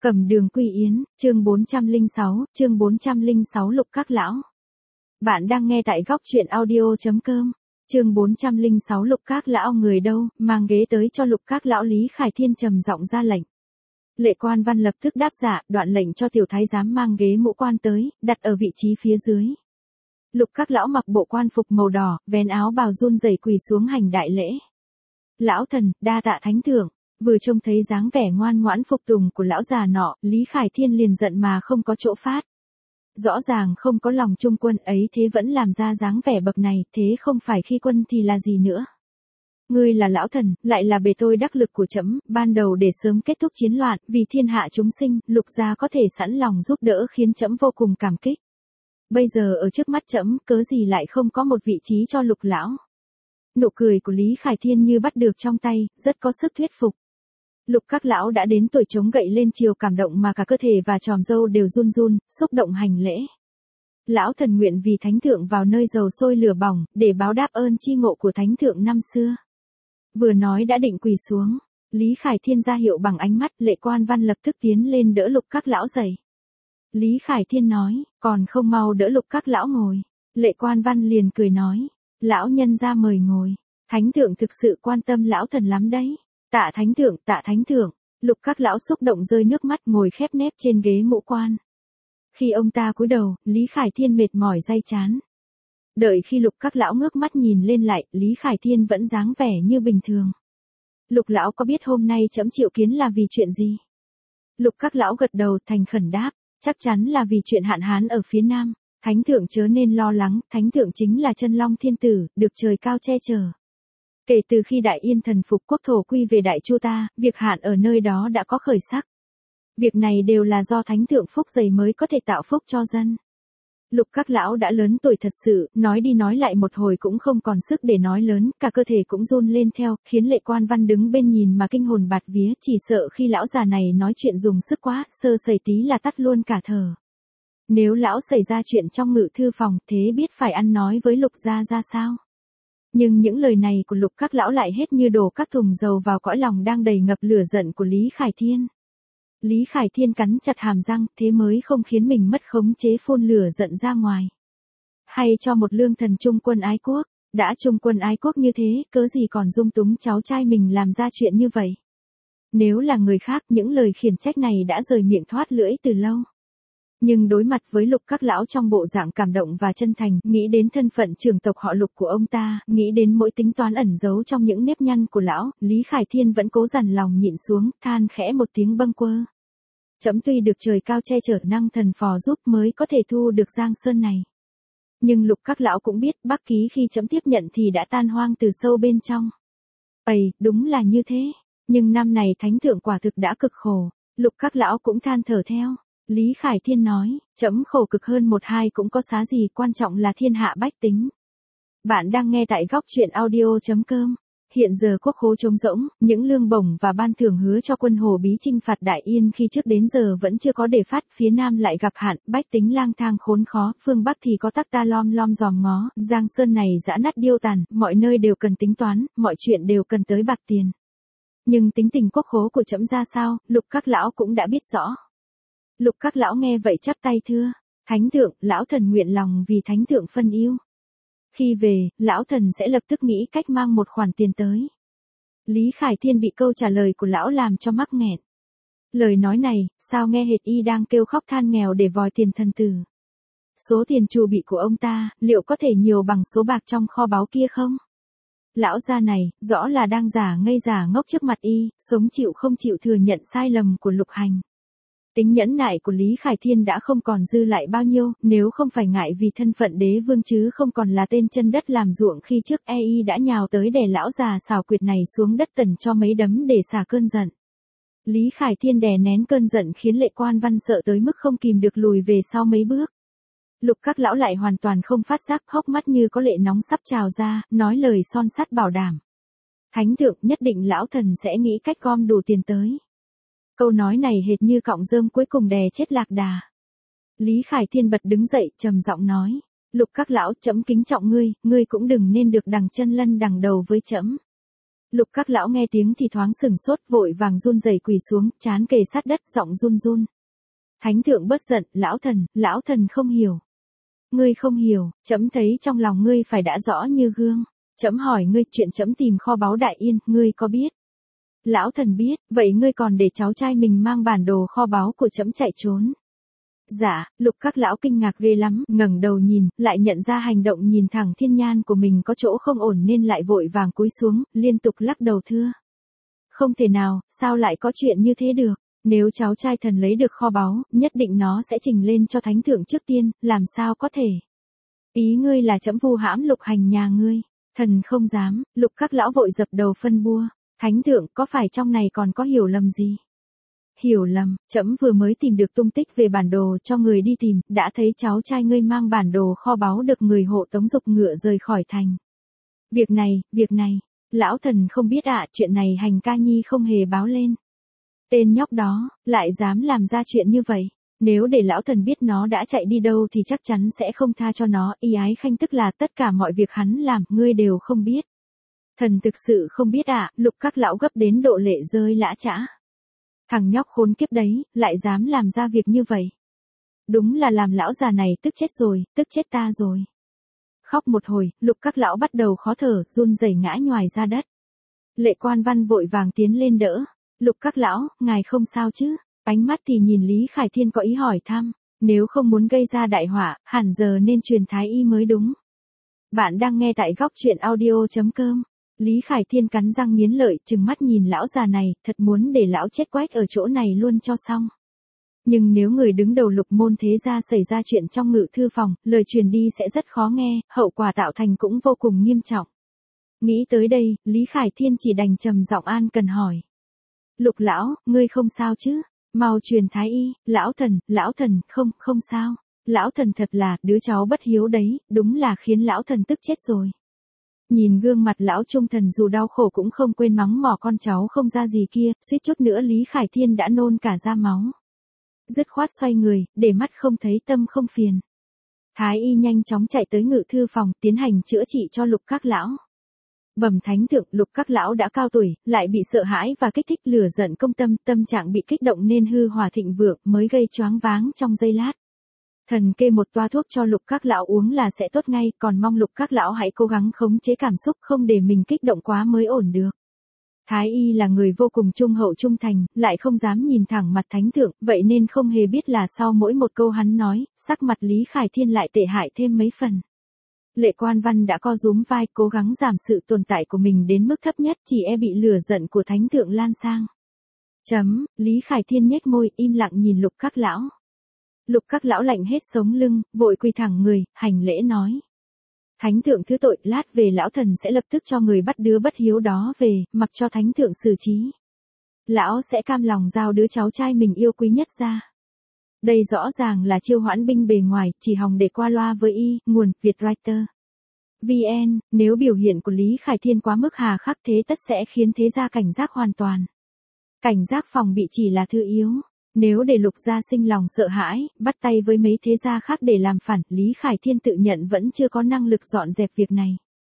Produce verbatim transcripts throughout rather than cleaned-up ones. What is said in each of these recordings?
Cẩm Đường Quy Yến, chương bốn trăm lẻ sáu, chương bốn trăm lẻ sáu Lục Các Lão. Bạn đang nghe tại góc truyện audio chấm com. Chương bốn trăm lẻ sáu Lục Các Lão người đâu, mang ghế tới cho Lục Các Lão. Lý Khải Thiên trầm giọng ra lệnh. Lệ Quan Văn lập tức đáp dạ, đoạn lệnh cho tiểu thái giám mang ghế mũ quan tới, đặt ở vị trí phía dưới. Lục Các Lão mặc bộ quan phục màu đỏ, vén áo bào run rẩy quỳ xuống hành đại lễ. Lão thần, đa tạ thánh thượng. Vừa trông thấy dáng vẻ ngoan ngoãn phục tùng của lão già nọ, Lý Khải Thiên liền giận mà không có chỗ phát. Rõ ràng không có lòng trung quân ấy thế vẫn làm ra dáng vẻ bậc này, thế không phải khi quân thì là gì nữa. Ngươi là lão thần, lại là bề tôi đắc lực của trẫm, ban đầu để sớm kết thúc chiến loạn, vì thiên hạ chúng sinh, Lục gia có thể sẵn lòng giúp đỡ khiến trẫm vô cùng cảm kích. Bây giờ ở trước mắt trẫm, cớ gì lại không có một vị trí cho Lục lão? Nụ cười của Lý Khải Thiên như bắt được trong tay, rất có sức thuyết phục. Lục Các Lão đã đến tuổi chống gậy lên chiều cảm động mà cả cơ thể và tròm râu đều run run, xúc động hành lễ. Lão thần nguyện vì thánh thượng vào nơi dầu sôi lửa bỏng, để báo đáp ơn chi ngộ của thánh thượng năm xưa. Vừa nói đã định quỳ xuống, Lý Khải Thiên ra hiệu bằng ánh mắt. Lệ Quan Văn lập tức tiến lên đỡ Lục Các Lão dậy. Lý Khải Thiên nói, còn không mau đỡ Lục Các Lão ngồi. Lệ Quan Văn liền cười nói, lão nhân ra mời ngồi, thánh thượng thực sự quan tâm lão thần lắm đấy. Tạ thánh thượng, tạ thánh thượng. Lục Các Lão xúc động rơi nước mắt ngồi khép nép trên ghế mũ quan. Khi ông ta cúi đầu, Lý Khải Thiên mệt mỏi day chán. Đợi khi Lục Các Lão ngước mắt nhìn lên lại, Lý Khải Thiên vẫn dáng vẻ như bình thường. Lục lão có biết hôm nay trẫm triệu kiến là vì chuyện gì? Lục Các Lão gật đầu thành khẩn đáp, chắc chắn là vì chuyện hạn hán ở phía nam. Thánh thượng chớ nên lo lắng, thánh thượng chính là chân long thiên tử, được trời cao che chở. Kể từ khi Đại Yên thần phục quốc thổ quy về Đại Chu ta, việc hạn ở nơi đó đã có khởi sắc. Việc này đều là do thánh thượng phúc dày mới có thể tạo phúc cho dân. Lục Các Lão đã lớn tuổi thật sự, nói đi nói lại một hồi cũng không còn sức để nói lớn, cả cơ thể cũng run lên theo, khiến Lệ Quan Văn đứng bên nhìn mà kinh hồn bạt vía, chỉ sợ khi lão già này nói chuyện dùng sức quá, sơ sẩy tí là tắt luôn cả thở. Nếu lão xảy ra chuyện trong ngự thư phòng, thế biết phải ăn nói với Lục gia ra sao? Nhưng những lời này của Lục Các Lão lại hết như đổ các thùng dầu vào cõi lòng đang đầy ngập lửa giận của Lý Khải Thiên. Lý Khải Thiên cắn chặt hàm răng, thế mới không khiến mình mất khống chế phun lửa giận ra ngoài. Hay cho một lương thần trung quân ái quốc, đã trung quân ái quốc như thế, cớ gì còn dung túng cháu trai mình làm ra chuyện như vậy. Nếu là người khác, những lời khiển trách này đã rời miệng thoát lưỡi từ lâu. Nhưng đối mặt với Lục Các Lão trong bộ dạng cảm động và chân thành, nghĩ đến thân phận trưởng tộc họ Lục của ông ta, nghĩ đến mỗi tính toán ẩn giấu trong những nếp nhăn của lão, Lý Khải Thiên vẫn cố dằn lòng nhịn xuống, than khẽ một tiếng bâng quơ. Trẫm tuy được trời cao che chở năng thần phò giúp mới có thể thu được Giang Sơn này. Nhưng Lục Các Lão cũng biết Bắc Ký khi trẫm tiếp nhận thì đã tan hoang từ sâu bên trong. Ây, đúng là như thế. Nhưng năm này thánh thượng quả thực đã cực khổ. Lục Các Lão cũng than thở theo. Lý Khải Thiên nói, trẫm khổ cực hơn một hai cũng có xá gì, quan trọng là thiên hạ bách tính. Bạn đang nghe tại góc truyện audio chấm com. Hiện giờ quốc khố trống rỗng, những lương bổng và ban thưởng hứa cho quân Hồ Bí chinh phạt Đại Yên khi trước đến giờ vẫn chưa có để phát, phía nam lại gặp hạn, bách tính lang thang khốn khó, phương bắc thì có tắc ta lom lom dòm ngó, Giang Sơn này dã nát điêu tàn, mọi nơi đều cần tính toán, mọi chuyện đều cần tới bạc tiền. Nhưng tính tình quốc khố của trẫm ra sao, Lục Các Lão cũng đã biết rõ. Lục Các Lão nghe vậy chắp tay thưa, thánh thượng, lão thần nguyện lòng vì thánh thượng phân yêu. Khi về, lão thần sẽ lập tức nghĩ cách mang một khoản tiền tới. Lý Khải Thiên bị câu trả lời của lão làm cho mắc nghẹn. Lời nói này, sao nghe hệt y đang kêu khóc than nghèo để vòi tiền thần tử. Số tiền trù bị của ông ta, liệu có thể nhiều bằng số bạc trong kho báu kia không? Lão gia này, rõ là đang giả ngây giả ngốc trước mặt y, sống chịu không chịu thừa nhận sai lầm của Lục Hành. Tính nhẫn nại của Lý Khải Thiên đã không còn dư lại bao nhiêu, nếu không phải ngại vì thân phận đế vương chứ không còn là tên chân đất làm ruộng khi trước e y đã nhào tới đè lão già xào quyệt này xuống đất tần cho mấy đấm để xả cơn giận. Lý Khải Thiên đè nén cơn giận khiến Lệ Quan Văn sợ tới mức không kìm được lùi về sau mấy bước. Lục Các Lão lại hoàn toàn không phát giác, hốc mắt như có lệ nóng sắp trào ra, nói lời son sắt bảo đảm. Thánh thượng, nhất định lão thần sẽ nghĩ cách gom đủ tiền tới. Câu nói này hệt như cọng rơm cuối cùng đè chết lạc đà. Lý Khải Thiên bật đứng dậy, trầm giọng nói, Lục Các Lão, trẫm kính trọng ngươi, ngươi cũng đừng nên được đằng chân lân đằng đầu với trẫm. Lục Các Lão nghe tiếng thì thoáng sừng sốt, vội vàng run rẩy quỳ xuống, trán kề sát đất, giọng run run. Thánh thượng bớt giận, lão thần, lão thần không hiểu. Ngươi không hiểu, trẫm thấy trong lòng ngươi phải đã rõ như gương. Trẫm hỏi ngươi chuyện trẫm tìm kho báu Đại Yên, ngươi có biết? Lão thần biết, vậy ngươi còn để cháu trai mình mang bản đồ kho báu của trẫm chạy trốn. Dạ, Lục Các Lão kinh ngạc ghê lắm, ngẩng đầu nhìn, lại nhận ra hành động nhìn thẳng thiên nhan của mình có chỗ không ổn nên lại vội vàng cúi xuống, liên tục lắc đầu thưa. Không thể nào, sao lại có chuyện như thế được? Nếu cháu trai thần lấy được kho báu, nhất định nó sẽ trình lên cho thánh thượng trước tiên, làm sao có thể? Ý ngươi là trẫm vu hãm Lục Hành nhà ngươi. Thần không dám, Lục Các Lão vội dập đầu phân bua. Thánh thượng, có phải trong này còn có hiểu lầm gì? Hiểu lầm, trẫm vừa mới tìm được tung tích về bản đồ cho người đi tìm, đã thấy cháu trai ngươi mang bản đồ kho báu được người hộ tống dục ngựa rời khỏi thành. Việc này, việc này, lão thần không biết ạ, chuyện này Hành ca nhi không hề báo lên. Tên nhóc đó, lại dám làm ra chuyện như vậy. Nếu để lão thần biết nó đã chạy đi đâu thì chắc chắn sẽ không tha cho nó, y ái khanh tức là tất cả mọi việc hắn làm, ngươi đều không biết. Thần thực sự không biết ạ, Lục Các Lão gấp đến độ lệ rơi lã chã. Thằng nhóc khốn kiếp đấy, lại dám làm ra việc như vậy. Đúng là làm lão già này tức chết rồi, tức chết ta rồi. Khóc một hồi, Lục Các Lão bắt đầu khó thở, run rẩy ngã nhoài ra đất. Lệ Quan Văn vội vàng tiến lên đỡ. Lục Các Lão, ngài không sao chứ? Ánh mắt thì nhìn Lý Khải Thiên có ý hỏi thăm. Nếu không muốn gây ra đại họa, hẳn giờ nên truyền thái y mới đúng. Bạn đang nghe tại góc truyện audio chấm com. Lý Khải Thiên cắn răng nghiến lợi, trừng mắt nhìn lão già này, thật muốn để lão chết quách ở chỗ này luôn cho xong. Nhưng nếu người đứng đầu Lục môn thế gia xảy ra chuyện trong ngự thư phòng, lời truyền đi sẽ rất khó nghe, hậu quả tạo thành cũng vô cùng nghiêm trọng. Nghĩ tới đây, Lý Khải Thiên chỉ đành trầm giọng an cần hỏi. Lục lão, ngươi không sao chứ? Mau truyền thái y, lão thần, lão thần, không, không sao. Lão thần thật là, đứa cháu bất hiếu đấy, đúng là khiến lão thần tức chết rồi. Nhìn gương mặt lão trung thần dù đau khổ cũng không quên mắng mỏ con cháu không ra gì kia, suýt chút nữa Lý Khải Thiên đã nôn cả ra máu. Dứt khoát xoay người, để mắt không thấy tâm không phiền. Thái y nhanh chóng chạy tới ngự thư phòng, tiến hành chữa trị cho Lục Các Lão. Bẩm thánh thượng, Lục Các Lão đã cao tuổi, lại bị sợ hãi và kích thích lửa giận công tâm, tâm trạng bị kích động nên hư hòa thịnh vượng mới gây choáng váng trong giây lát. Thần kê một toa thuốc cho Lục Các Lão uống là sẽ tốt ngay, còn mong Lục Các Lão hãy cố gắng khống chế cảm xúc, không để mình kích động quá mới ổn được. Thái y là người vô cùng trung hậu trung thành, lại không dám nhìn thẳng mặt thánh thượng, vậy nên không hề biết là sau mỗi một câu hắn nói, sắc mặt Lý Khải Thiên lại tệ hại thêm mấy phần. Lệ Quan Văn đã co rúm vai, cố gắng giảm sự tồn tại của mình đến mức thấp nhất, chỉ e bị lửa giận của thánh thượng lan sang. Chấm, Lý Khải Thiên nhếch môi, im lặng nhìn Lục Các Lão. Lục Các Lão lạnh hết sống lưng, vội quỳ thẳng người, hành lễ nói. Thánh thượng thứ tội, lát về lão thần sẽ lập tức cho người bắt đứa bất hiếu đó về, mặc cho thánh thượng xử trí. Lão sẽ cam lòng giao đứa cháu trai mình yêu quý nhất ra. Đây rõ ràng là chiêu hoãn binh bề ngoài, chỉ hòng để qua loa với y, nguồn, Vietwriter. vê en, nếu biểu hiện của Lý Khải Thiên quá mức hà khắc thế tất sẽ khiến thế gia cảnh giác hoàn toàn. Cảnh giác phòng bị chỉ là thứ yếu. Nếu để Lục gia sinh lòng sợ hãi, bắt tay với mấy thế gia khác để làm phản, Lý Khải Thiên tự nhận vẫn chưa có năng lực dọn dẹp việc này.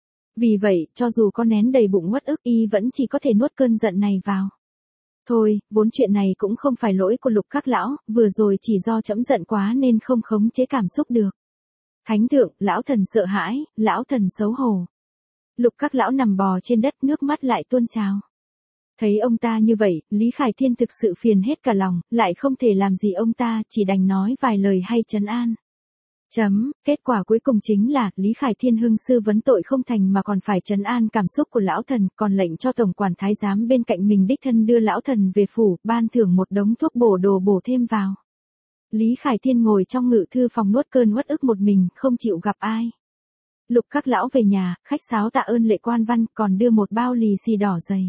Vì vậy, cho dù có nén đầy bụng uất ức, y vẫn chỉ có thể nuốt cơn giận này vào. Thôi, vốn chuyện này cũng không phải lỗi của Lục Các Lão, vừa rồi chỉ do trẫm giận quá nên không khống chế cảm xúc được. Thánh thượng, lão thần sợ hãi, lão thần xấu hổ. Lục Các Lão nằm bò trên đất, nước mắt lại tuôn trào. Thấy ông ta như vậy, Lý Khải Thiên thực sự phiền hết cả lòng, lại không thể làm gì ông ta, chỉ đành nói vài lời hay trấn an. Chấm, kết quả cuối cùng chính là, Lý Khải Thiên hưng sư vấn tội không thành mà còn phải trấn an cảm xúc của lão thần, còn lệnh cho tổng quản thái giám bên cạnh mình đích thân đưa lão thần về phủ, ban thưởng một đống thuốc bổ đồ bổ thêm vào. Lý Khải Thiên ngồi trong ngự thư phòng nuốt cơn uất ức một mình, không chịu gặp ai. Lục Các Lão về nhà, khách sáo tạ ơn Lệ Quan Văn, còn đưa một bao lì xì đỏ dày.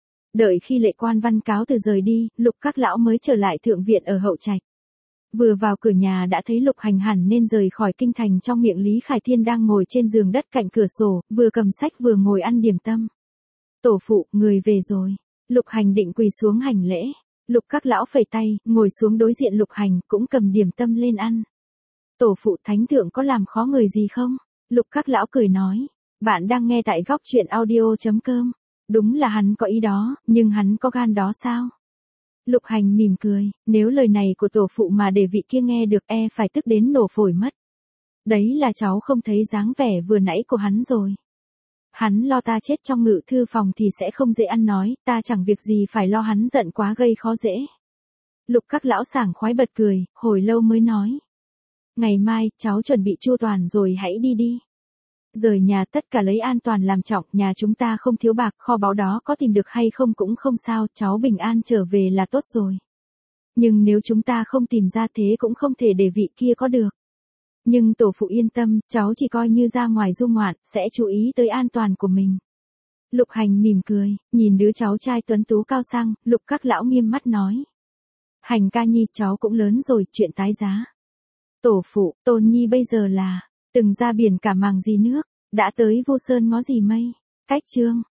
Đợi khi Lệ Quan Văn cáo từ rời đi, Lục Các Lão mới trở lại thượng viện ở Hậu Trạch. Vừa vào cửa nhà đã thấy Lục Hành hẳn nên rời khỏi kinh thành, trong miệng Lý Khải Thiên đang ngồi trên giường đất cạnh cửa sổ, vừa cầm sách vừa ngồi ăn điểm tâm. Tổ phụ, người về rồi. Lục Hành định quỳ xuống hành lễ. Lục Các Lão phẩy tay, ngồi xuống đối diện Lục Hành, cũng cầm điểm tâm lên ăn. Tổ phụ, thánh thượng có làm khó người gì không? Lục Các Lão cười nói. Bạn đang nghe tại góc truyện audio chấm com. Đúng là hắn có ý đó, nhưng hắn có gan đó sao? Lục Hành mỉm cười, nếu lời này của tổ phụ mà để vị kia nghe được e phải tức đến nổ phổi mất. Đấy là cháu không thấy dáng vẻ vừa nãy của hắn rồi. Hắn lo ta chết trong ngự thư phòng thì sẽ không dễ ăn nói, ta chẳng việc gì phải lo hắn giận quá gây khó dễ. Lục các lão sảng khoái bật cười, hồi lâu mới nói. Ngày mai, cháu chuẩn bị chu toàn rồi hãy đi đi. Rời nhà tất cả lấy an toàn làm trọng, nhà chúng ta không thiếu bạc, kho báu đó có tìm được hay không cũng không sao, cháu bình an trở về là tốt rồi. Nhưng nếu chúng ta không tìm ra thế cũng không thể để vị kia có được. Nhưng tổ phụ yên tâm, cháu chỉ coi như ra ngoài du ngoạn, sẽ chú ý tới an toàn của mình. Lục Hành mỉm cười, nhìn đứa cháu trai tuấn tú cao sang, Lục các lão nghiêm mắt nói. Hành ca nhi, cháu cũng lớn rồi, chuyện tái giá. Tổ phụ, Tôn nhi bây giờ là, từng ra biển cả màng gì nước, đã tới vô sơn ngó gì mây. Cách chương.